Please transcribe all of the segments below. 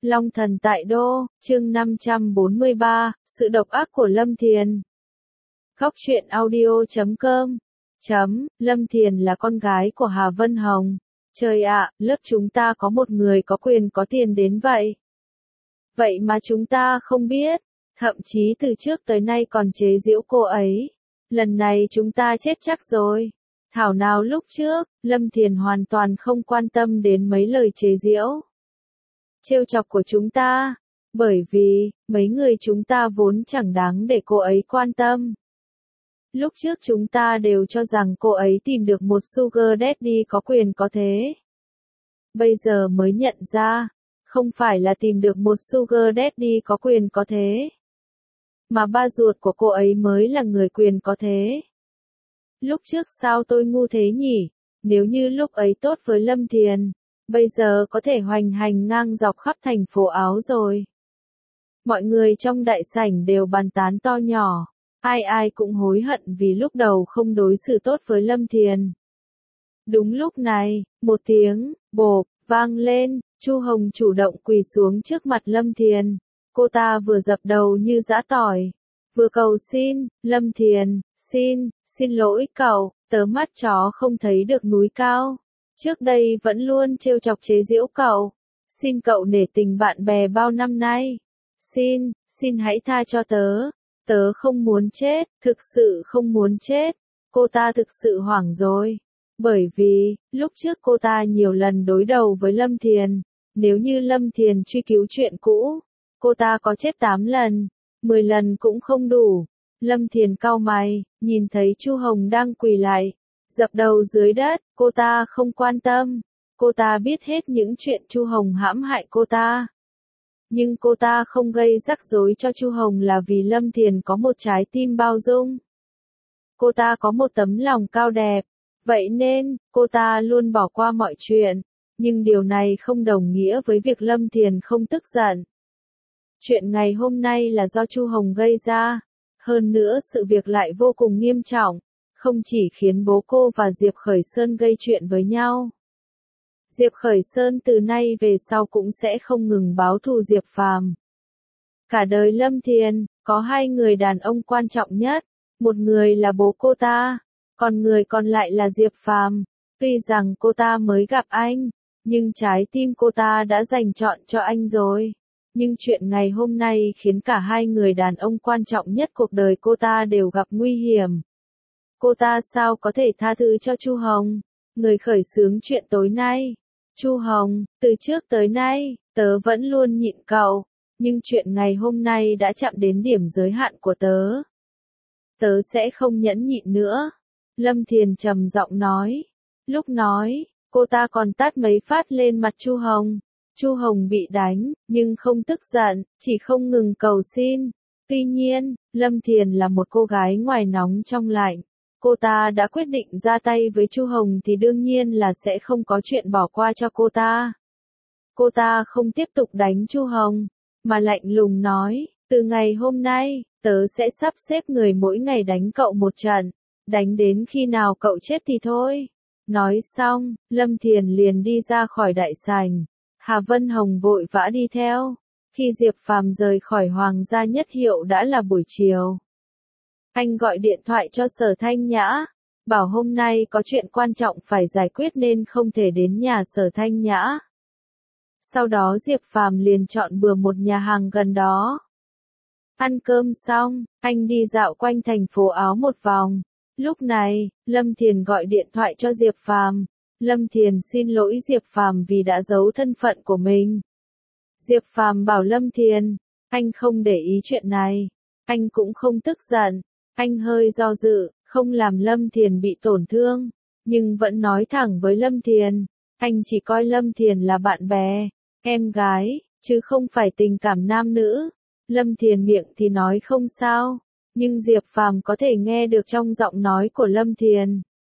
Long thần tại đô, chương 543, sự độc ác của Lâm Thiền. Góc truyện audio.com. Lâm Thiền là con gái của Hà Vân Hồng. Trời ạ, lớp chúng ta có một người có quyền có tiền đến vậy. Vậy mà chúng ta không biết, thậm chí từ trước tới nay còn chế giễu cô ấy. Lần này chúng ta chết chắc rồi. Thảo nào lúc trước, Lâm Thiền hoàn toàn không quan tâm đến mấy lời chế giễu, trêu chọc của chúng ta, bởi vì, mấy người chúng ta vốn chẳng đáng để cô ấy quan tâm. Lúc trước chúng ta đều cho rằng cô ấy tìm được một sugar daddy có quyền có thế. Bây giờ mới nhận ra, không phải là tìm được một sugar daddy có quyền có thế, mà ba ruột của cô ấy mới là người quyền có thế. Lúc trước sao tôi ngu thế nhỉ? Nếu như lúc ấy tốt với Lâm Thiền, bây giờ có thể hoành hành ngang dọc khắp thành phố Áo rồi. Mọi người trong đại sảnh đều bàn tán to nhỏ, ai cũng hối hận vì lúc đầu không đối xử tốt với Lâm Thiền. Đúng lúc này, một tiếng bộp vang lên, Chu Hồng chủ động quỳ xuống trước mặt Lâm Thiền. Cô ta vừa dập đầu như giã tỏi, vừa cầu xin, Lâm Thiền, xin lỗi cậu, tớ mắt chó không thấy được núi cao. Trước đây vẫn luôn trêu chọc chế giễu cậu. Xin cậu nể tình bạn bè bao năm nay. Xin hãy tha cho tớ. Tớ không muốn chết, thực sự không muốn chết. Cô ta thực sự hoảng rồi. Bởi vì, lúc trước cô ta nhiều lần đối đầu với Lâm Thiền. Nếu như Lâm Thiền truy cứu chuyện cũ, cô ta có chết 8 lần, 10 lần cũng không đủ. Lâm Thiền cau mày, nhìn thấy Chu Hồng đang quỳ lại, dập đầu dưới đất, cô ta không quan tâm. Cô ta biết hết những chuyện Chu Hồng hãm hại cô ta. Nhưng cô ta không gây rắc rối cho Chu Hồng là vì Lâm Thiền có một trái tim bao dung. Cô ta có một tấm lòng cao đẹp. Vậy nên, cô ta luôn bỏ qua mọi chuyện. Nhưng điều này không đồng nghĩa với việc Lâm Thiền không tức giận. Chuyện ngày hôm nay là do Chu Hồng gây ra. Hơn nữa sự việc lại vô cùng nghiêm trọng. Không chỉ khiến bố cô và Diệp Khởi Sơn gây chuyện với nhau. Diệp Khởi Sơn từ nay về sau cũng sẽ không ngừng báo thù Diệp Phàm. Cả đời Lâm Thiền, có hai người đàn ông quan trọng nhất. Một người là bố cô ta, còn người còn lại là Diệp Phàm. Tuy rằng cô ta mới gặp anh, nhưng trái tim cô ta đã dành trọn cho anh rồi. Nhưng chuyện ngày hôm nay khiến cả hai người đàn ông quan trọng nhất cuộc đời cô ta đều gặp nguy hiểm. Cô ta sao có thể tha thứ cho Chu Hồng, người khởi xướng chuyện tối nay. Chu Hồng, từ trước tới nay, tớ vẫn luôn nhịn cậu, nhưng chuyện ngày hôm nay đã chạm đến điểm giới hạn của tớ. Tớ sẽ không nhẫn nhịn nữa. Lâm Thiền trầm giọng nói. Lúc nói, cô ta còn tát mấy phát lên mặt Chu Hồng. Chu Hồng bị đánh, nhưng không tức giận, chỉ không ngừng cầu xin. Tuy nhiên, Lâm Thiền là một cô gái ngoài nóng trong lạnh. Cô ta đã quyết định ra tay với Chu Hồng thì đương nhiên là sẽ không có chuyện bỏ qua cho cô ta. Cô ta không tiếp tục đánh Chu Hồng, mà lạnh lùng nói, từ ngày hôm nay, tớ sẽ sắp xếp người mỗi ngày đánh cậu một trận, đánh đến khi nào cậu chết thì thôi. Nói xong, Lâm Thiền liền đi ra khỏi đại sảnh. Hà Vân Hồng vội vã đi theo. Khi Diệp Phàm rời khỏi Hoàng gia Nhất Hiệu đã là buổi chiều. Anh gọi điện thoại cho Sở Thanh Nhã, bảo hôm nay có chuyện quan trọng phải giải quyết nên không thể đến nhà Sở Thanh Nhã. Sau đó Diệp Phàm liền chọn bừa một nhà hàng gần đó. Ăn cơm xong, anh đi dạo quanh thành phố Áo một vòng. Lúc này, Lâm Thiền gọi điện thoại cho Diệp Phàm. Lâm Thiền xin lỗi Diệp Phàm vì đã giấu thân phận của mình. Diệp Phàm bảo Lâm Thiền, anh không để ý chuyện này. Anh cũng không tức giận. Anh hơi do dự, không làm Lâm Thiền bị tổn thương, nhưng vẫn nói thẳng với Lâm Thiền. Anh chỉ coi Lâm Thiền là bạn bè, em gái, chứ không phải tình cảm nam nữ. Lâm Thiền miệng thì nói không sao, nhưng Diệp Phàm có thể nghe được trong giọng nói của Lâm Thiền.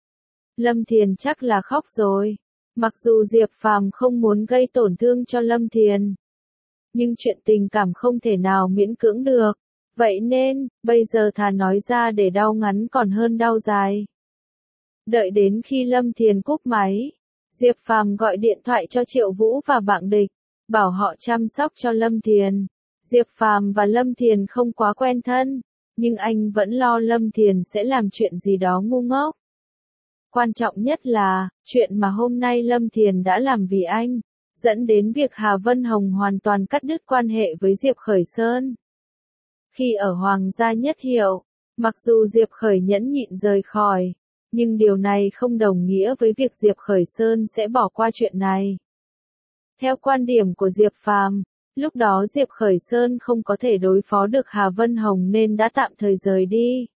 Lâm Thiền chắc là khóc rồi. Mặc dù Diệp Phàm không muốn gây tổn thương cho Lâm Thiền, nhưng chuyện tình cảm không thể nào miễn cưỡng được. Vậy nên, bây giờ thà nói ra để đau ngắn còn hơn đau dài. Đợi đến khi Lâm Thiền cúp máy, Diệp Phàm gọi điện thoại cho Triệu Vũ và Bạng Địch. bảo họ chăm sóc cho Lâm Thiền. Diệp Phàm và Lâm Thiền không quá quen thân, nhưng anh vẫn lo Lâm Thiền sẽ làm chuyện gì đó ngu ngốc. Quan trọng nhất là, chuyện mà hôm nay Lâm Thiền đã làm vì anh, dẫn đến việc Hà Vân Hồng hoàn toàn cắt đứt quan hệ với Diệp Khởi Sơn. Khi ở Hoàng gia Nhất Hiệu, mặc dù Diệp Khởi nhẫn nhịn rời khỏi, nhưng điều này không đồng nghĩa với việc Diệp Khởi Sơn sẽ bỏ qua chuyện này. Theo quan điểm của Diệp Phàm, lúc đó Diệp Khởi Sơn không có thể đối phó được Hà Vân Hồng nên đã tạm thời rời đi.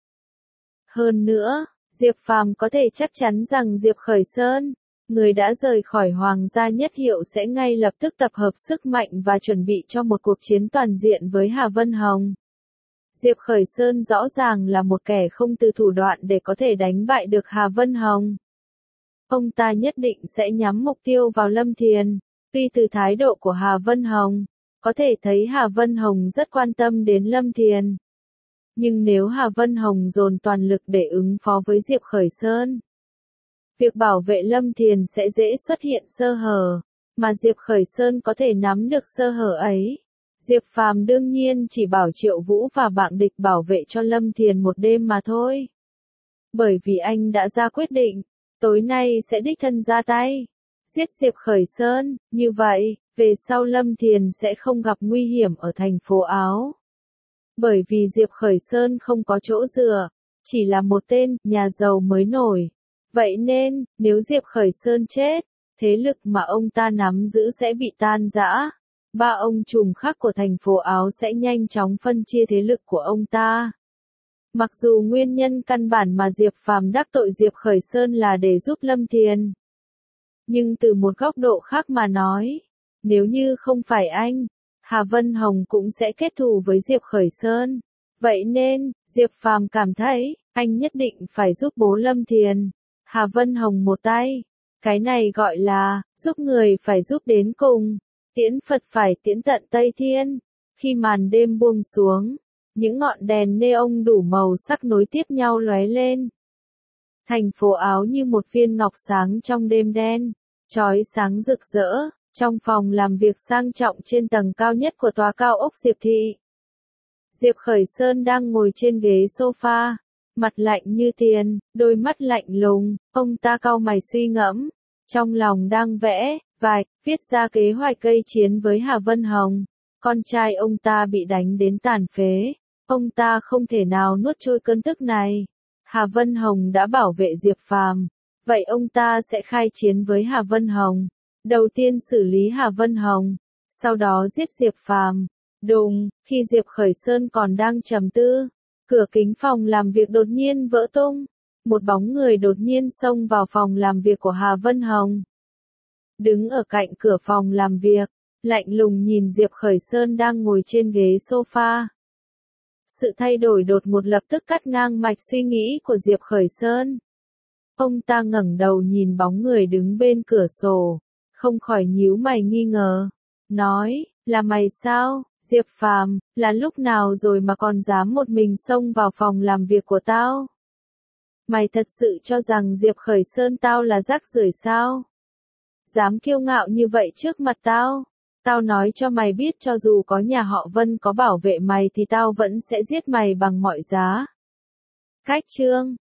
Hơn nữa, Diệp Phàm có thể chắc chắn rằng Diệp Khởi Sơn, người đã rời khỏi Hoàng gia Nhất Hiệu sẽ ngay lập tức tập hợp sức mạnh và chuẩn bị cho một cuộc chiến toàn diện với Hà Vân Hồng. Diệp Khởi Sơn rõ ràng là một kẻ không từ thủ đoạn để có thể đánh bại được Hà Vân Hồng. Ông ta nhất định sẽ nhắm mục tiêu vào Lâm Thiền. Tuy từ thái độ của Hà Vân Hồng, có thể thấy Hà Vân Hồng rất quan tâm đến Lâm Thiền. Nhưng nếu Hà Vân Hồng dồn toàn lực để ứng phó với Diệp Khởi Sơn, việc bảo vệ Lâm Thiền sẽ dễ xuất hiện sơ hở, mà Diệp Khởi Sơn có thể nắm được sơ hở ấy. Diệp Phàm đương nhiên chỉ bảo Triệu Vũ và Bạng Địch bảo vệ cho Lâm Thiền một đêm mà thôi. Bởi vì anh đã ra quyết định, tối nay sẽ đích thân ra tay, giết Diệp Khởi Sơn, như vậy, về sau Lâm Thiền sẽ không gặp nguy hiểm ở thành phố Áo. Bởi vì Diệp Khởi Sơn không có chỗ dựa, chỉ là một tên nhà giàu mới nổi. Vậy nên, nếu Diệp Khởi Sơn chết, thế lực mà ông ta nắm giữ sẽ bị tan rã. Ba ông trùm khác của thành phố Áo sẽ nhanh chóng phân chia thế lực của ông ta. Mặc dù nguyên nhân căn bản mà Diệp Phàm đắc tội Diệp Khởi Sơn là để giúp Lâm Thiền, nhưng từ một góc độ khác mà nói, nếu như không phải anh, Hà Vân Hồng cũng sẽ kết thù với Diệp Khởi Sơn. Vậy nên, Diệp Phàm cảm thấy, anh nhất định phải giúp bố Lâm Thiền, Hà Vân Hồng một tay. Cái này gọi là, giúp người phải giúp đến cùng, tiễn Phật phải tiễn tận Tây Thiên. Khi màn đêm buông xuống, những ngọn đèn neon đủ màu sắc nối tiếp nhau lóe lên. Thành phố Áo như một viên ngọc sáng trong đêm đen, chói sáng rực rỡ, trong phòng làm việc sang trọng trên tầng cao nhất của tòa cao ốc Diệp Thị. Diệp Khởi Sơn đang ngồi trên ghế sofa, mặt lạnh như tiền, đôi mắt lạnh lùng, ông ta cau mày suy ngẫm, trong lòng đang vẽ, vạch, viết ra kế hoạch gây chiến với Hà Vân Hồng. Con trai ông ta bị đánh đến tàn phế, ông ta không thể nào nuốt trôi cơn tức này. Hà Vân Hồng đã bảo vệ Diệp Phàm, vậy ông ta sẽ khai chiến với Hà Vân Hồng. Đầu tiên xử lý Hà Vân Hồng, sau đó giết Diệp Phàm. Đùng, khi Diệp Khởi Sơn còn đang trầm tư, cửa kính phòng làm việc đột nhiên vỡ tung. Một bóng người đột nhiên xông vào phòng làm việc của Hà Vân Hồng. Đứng ở cạnh cửa phòng làm việc, lạnh lùng nhìn Diệp Khởi Sơn đang ngồi trên ghế sofa. Sự thay đổi đột ngột lập tức cắt ngang mạch suy nghĩ của Diệp Khởi Sơn. Ông ta ngẩng đầu nhìn bóng người đứng bên cửa sổ, không khỏi nhíu mày nghi ngờ. Nói, là mày sao, Diệp Phàm, là lúc nào rồi mà còn dám một mình xông vào phòng làm việc của tao? Mày thật sự cho rằng Diệp Khởi Sơn tao là rác rưởi sao? Dám kiêu ngạo như vậy trước mặt tao? Tao nói cho mày biết cho dù có nhà họ Vân có bảo vệ mày thì tao vẫn sẽ giết mày bằng mọi giá. Cách chương